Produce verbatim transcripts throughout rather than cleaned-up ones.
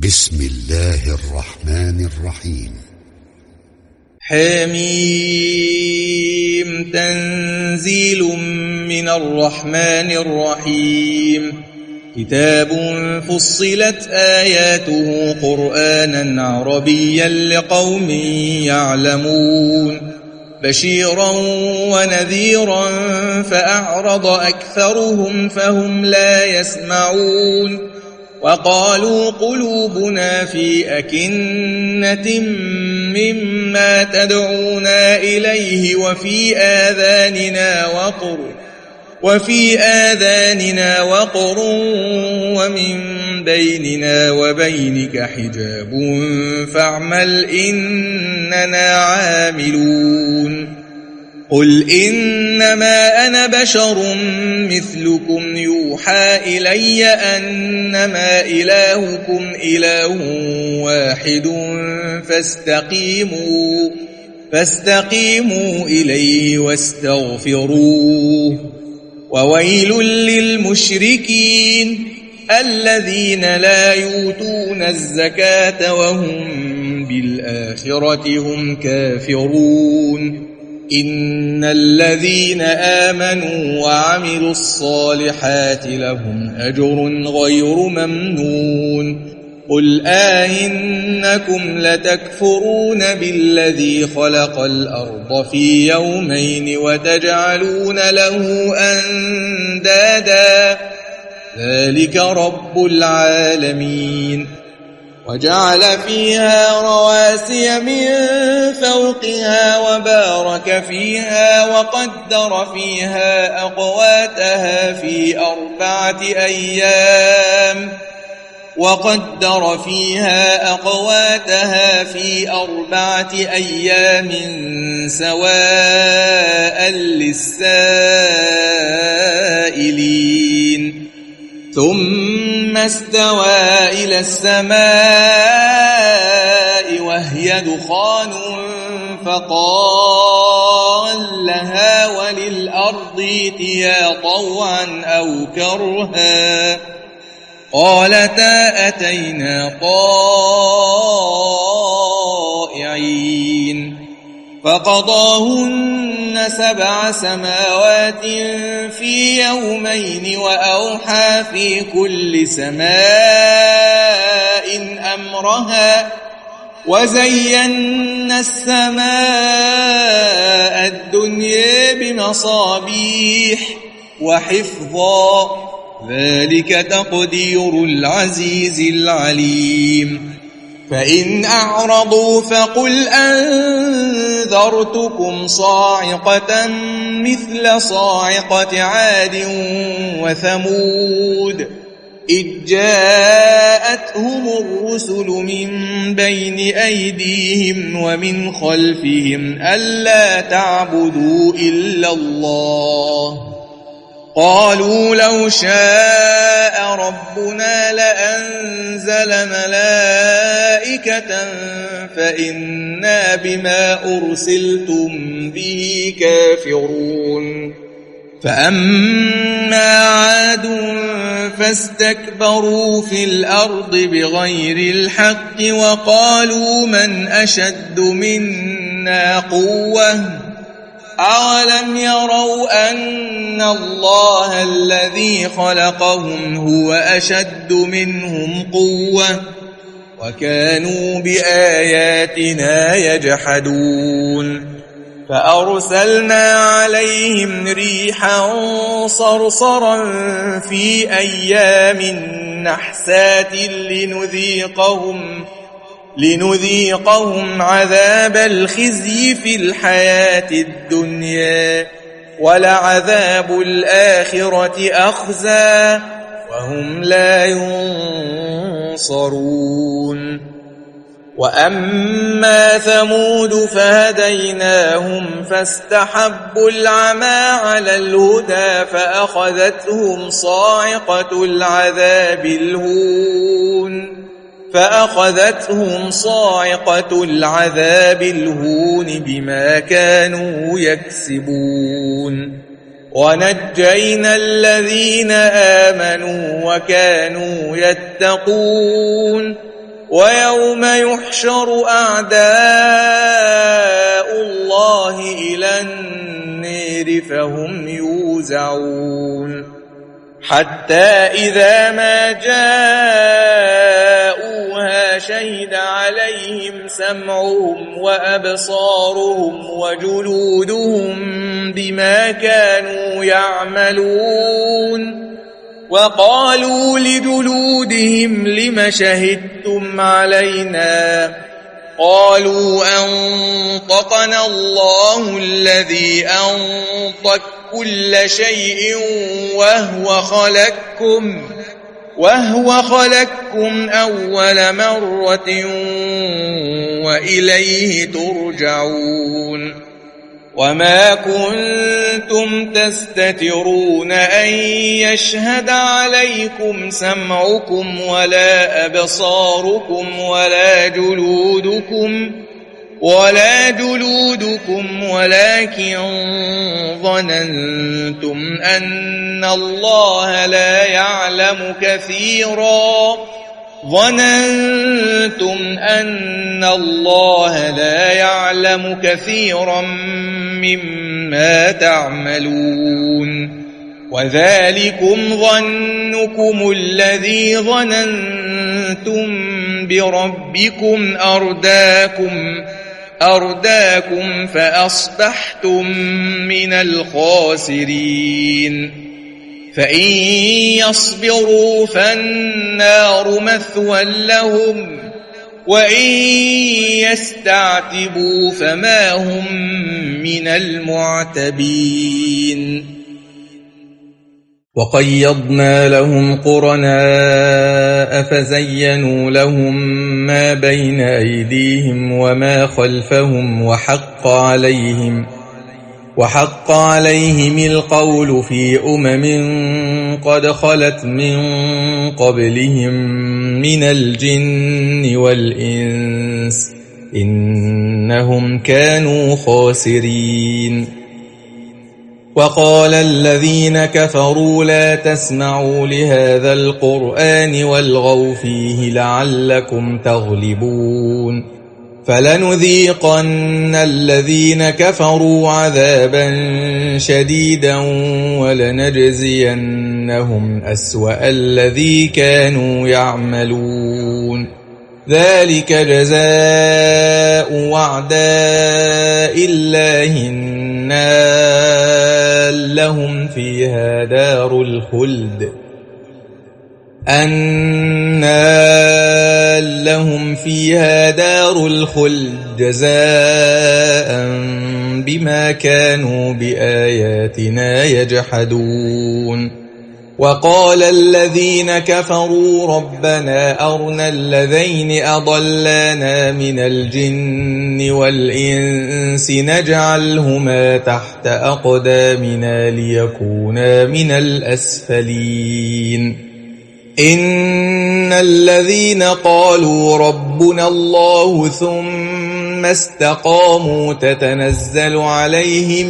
بسم الله الرحمن الرحيم. حميم تنزيل من الرحمن الرحيم. كتاب فصلت آياته قرآنا عربيا لقوم يعلمون بشيرا ونذيرا فأعرض أكثرهم فهم لا يسمعون وقالوا قلوبنا في أكنة مما تدعونا إليه وفي آذاننا وقر وفي آذاننا وقر ومن بيننا وبينك حجاب فاعمل إننا عاملون. قل إنما أنا بشر مثلكم يوحى إلي أنما إلهكم إله واحد فاستقيموا فاستقيموا إليه واستغفروه. وويل للمشركين الذين لا يؤتون الزكاة وهم بالآخرة هم كافرون. إن الذين آمنوا وعملوا الصالحات لهم أجر غير ممنون. قل آئنكم لتكفرون بالذي خلق الأرض في يومين وتجعلون له أندادا ذلك رب العالمين. وجعل فيها رواسي من فوقها وبارك فيها وقدر فيها أقواتها في أربعة أيام وقدر فيها أقواتها في أربعة أيام سواء للسائلين. ثم استوى إلى السماء وهي دخان فقال لها وللأرض ائتيا طوعا أو كرها قالتا أتينا طائعين. فقضاهن سبع سماوات في يومين وأوحى في كل سماء أمرها وزينا السماء الدنيا بمصابيح وحفظا ذلك تقدير العزيز العليم. فإن أعرضوا فقل أنذرتكم صاعقة مثل صاعقة عاد وثمود إذ جاءتهم الرسل من بين أيديهم ومن خلفهم ألا تعبدوا إلا الله قالوا لو شاء ربنا لأنزل ملائكة فإنا بما أرسلتم به كافرون. فأما عاد فاستكبروا في الأرض بغير الحق وقالوا من أشد منا قوة أولم يروا أن الله الذي خلقهم هو أشد منهم قوة وكانوا بآياتنا يجحدون. فأرسلنا عليهم ريحا صرصرا في أيام نحسات لنذيقهم لنذيقهم عذاب الخزي في الحياة الدنيا ولعذاب الآخرة أخزى وهم لا ينصرون. وأما ثمود فهديناهم فاستحبوا العمى على الهدى فأخذتهم صاعقة العذاب الهون فأخذتهم صاعقة العذاب الهون بما كانوا يكسبون. ونجينا الذين آمنوا وكانوا يتقون ويوم يحشر أعداء الله إلى النار فهم يوزعون حتى إذا ما جاءوها شهد عليهم سمعهم وأبصارهم وجلودهم بما كانوا يعملون وقالوا لجلودهم لم شهدتم علينا قالوا أنطقنا الله الذي أنطق كل شيء وهو خلقكم وهو خلقكم أول مرة وإليه ترجعون وما كنتم تستترون أن يشهد عليكم سمعكم ولا أبصاركم ولا جلودكم ولا جلودكم ولكن ظننتم أن الله لا يعلم كثيرا ظننتم أن الله لا يعلم كثيرا مما تعملون وذلكم ظنكم الذي ظننتم بربكم أرداكم أرداكم فأصبحتم من الخاسرين فإن يصبروا فالنار مثوى لهم وإن يستعتبوا فما هم من المعتبين وقيضنا لهم قرناء فزينوا لهم ما بين أيديهم وما خلفهم وحق عليهم وحق عليهم القول في أمم قد خلت من قبلهم من الجن والإنس إنهم كانوا خاسرين وقال الذين كفروا لا تسمعوا لهذا القرآن والغوا فيه لعلكم تغلبون فلنذيقن الذين كفروا عذابا شديدا ولنجزينهم أسوأ الذي كانوا يعملون ذلك جزاء وعداء الله النال لهم فيها دار الخلد النال لهم فيها دار الخلد جزاء بما كانوا بآياتنا يجحدون وقال الذين كفروا ربنا أرنا الذين أضلانا من الجن والإنس نجعلهما تحت أقدامنا ليكونا من الأسفلين إن الذين قالوا ربنا الله ثم استقاموا تتنزل عليهم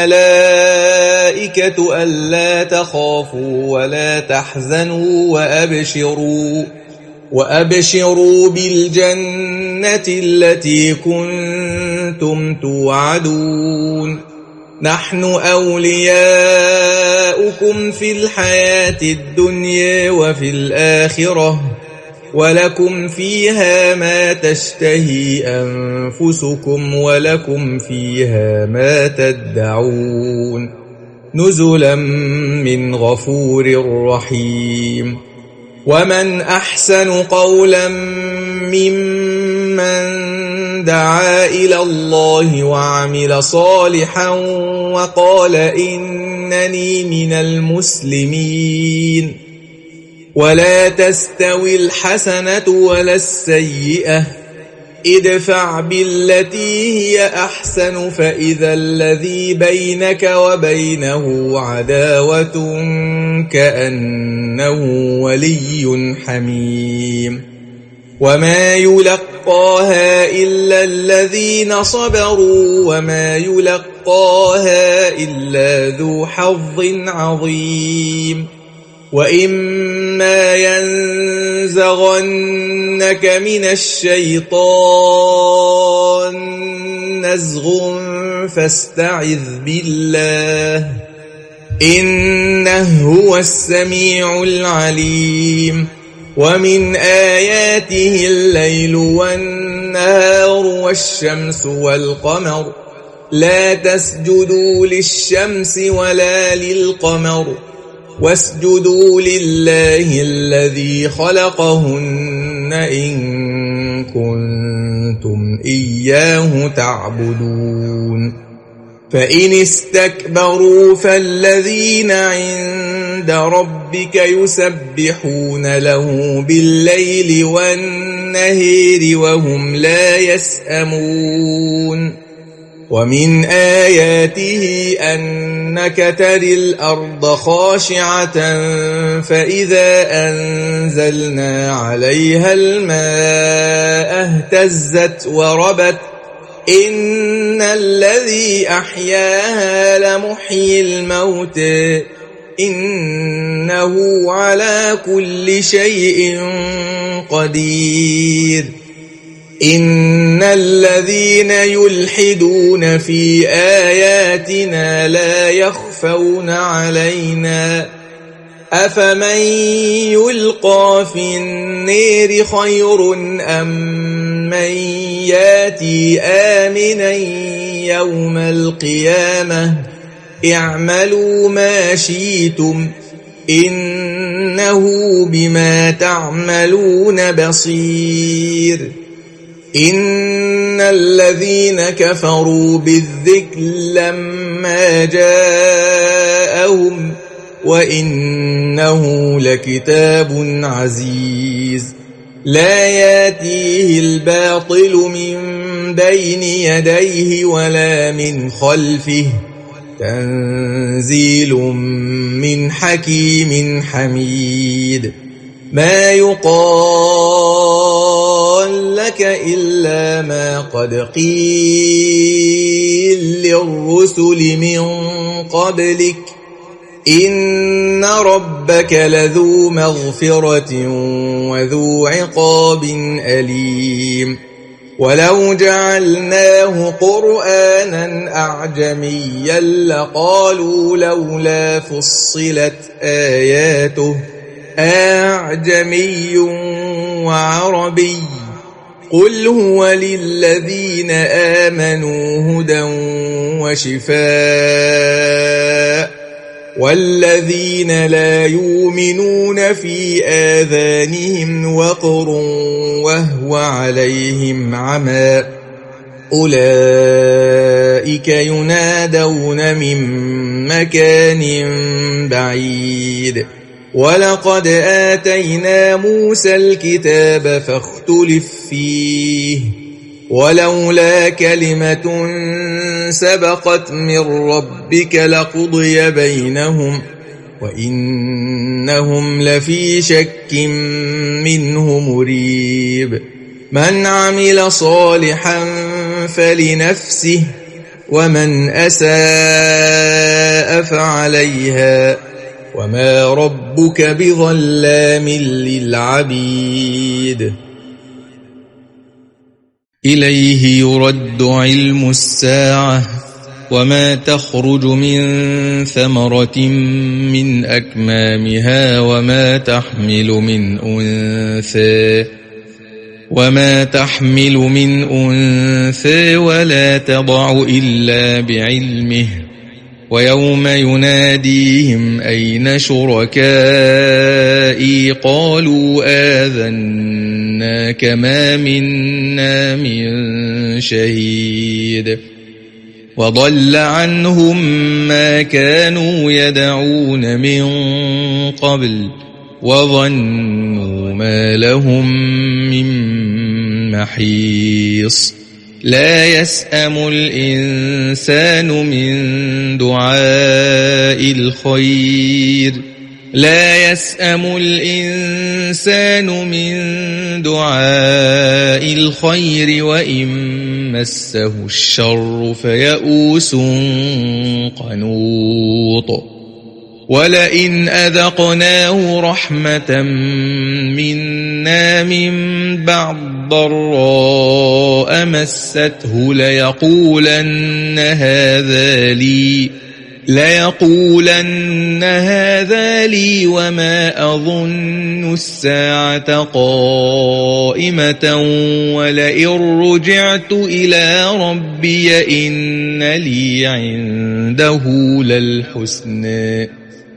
الملائكة ألا تخافوا ولا تحزنوا وأبشروا وأبشروا بالجنة التي كنتم توعدون نحن أولياؤكم في الحياة الدنيا وفي الآخرة ولكم فيها ما تشتهي أنفسكم ولكم فيها ما تدعون نزلا من غفور رحيم ومن أحسن قولا ممن دعا إلى الله وعمل صالحا وقال إنني من المسلمين ولا تستوي الحسنة ولا السيئة ادفع بالتي هي أحسن فإذا الذي بينك وبينه عداوة كأنه ولي حميم وما يلقاها إلا الذين صبروا وما يلقاها إلا ذو حظ عظيم وإما ينزغنك من الشيطان نزغ فاستعذ بالله إنه هو السميع العليم ومن آياته الليل والنهار والشمس والقمر لا تسجدوا للشمس ولا للقمر واسجدوا لله الذي خلقهن إن كنتم إياه تعبدون فإن استكبروا فالذين عند ربك يسبحون له بالليل والنهار وهم لا يسأمون ومن آياته أنك تري الأرض خاشعة فإذا أنزلنا عليها الماء اهتزت وربت إن الذي أحياها لمحيي الموت إنه على كل شيء قدير إن الذين يلحدون في آياتنا لا يخفون علينا أفمن يلقى في النار خير أم من ياتي آمنا يوم القيامة اعملوا ما شئتم إنه بما تعملون بصير إن الذين كفروا بالذكر لما جاءهم وإنه لكتاب عزيز لا ياتيه الباطل من بين يديه ولا من خلفه تنزيل من حكيم حميد ما يقال لك إلا ما قد قيل للرسل من قبلك إن ربك لذو مغفرة وذو عقاب أليم ولو جعلناه قرآنا أعجميا لقالوا لولا فصلت آياته أعجمي وعربي قل هو للذين آمنوا هدى وشفاء والذين لا يؤمنون في آذانهم وقر وهو عليهم عمى أولئك ينادون من مكان بعيد ولقد آتينا موسى الكتاب فاختلف فيه ولولا كلمة سبقت من ربك لقضي بينهم وإنهم لفي شك منه مريب من عمل صالحا فلنفسه ومن أساء فعليها وما ربك بظلام للعبيد إليه يرد علم الساعة وما تخرج من ثمرة من أكمامها وما تحمل من أنثى وما تحمل من أنثى ولا تضع إلا بعلمه ويوم يناديهم أين شركائي قالوا آذناك ما منا من شهيد وضل عنهم ما كانوا يدعون من قبل وظنوا ما لهم من محيص لا يسأم الإنسان من دعاء الخير لا يسأم الإنسان من دعاء الخير وإن مسه الشر فيئوس قنوط ولئن أذقناه رحمة منا من بعد ضراء مسته ليقولن هذا لي ليقولن هذا لي وما أظن الساعة قائمة ولئن رجعت إلى ربي إن لي عنده للحسنى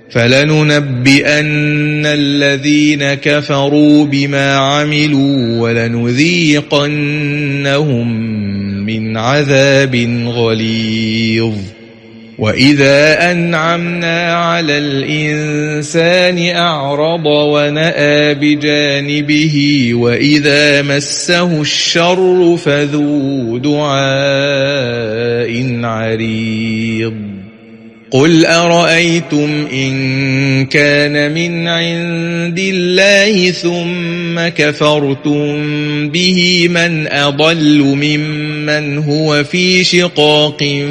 فلننبئن الذين كفروا بما عملوا ولنذيقنهم من عذاب غليظ وإذا أنعمنا على الإنسان أعرض ونأى بجانبه وإذا مسه الشر فذو دعاء عريض قل أرأيتم إن كان من عند الله ثم كفرتم به من أضل ممن هو في شقاق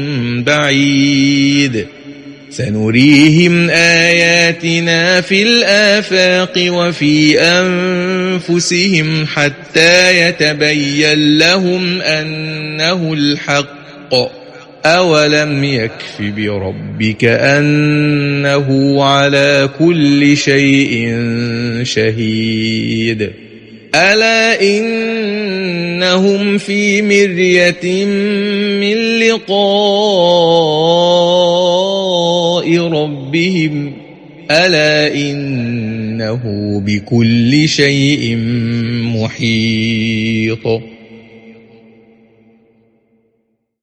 بعيد سنريهم آياتنا في الآفاق وفي أنفسهم حتى يتبين لهم أنه الحق أولم يكف بربك أنه على كل شيء شهيد ألا إنهم في مرية من لقاء ربهم ألا إنه بكل شيء محيط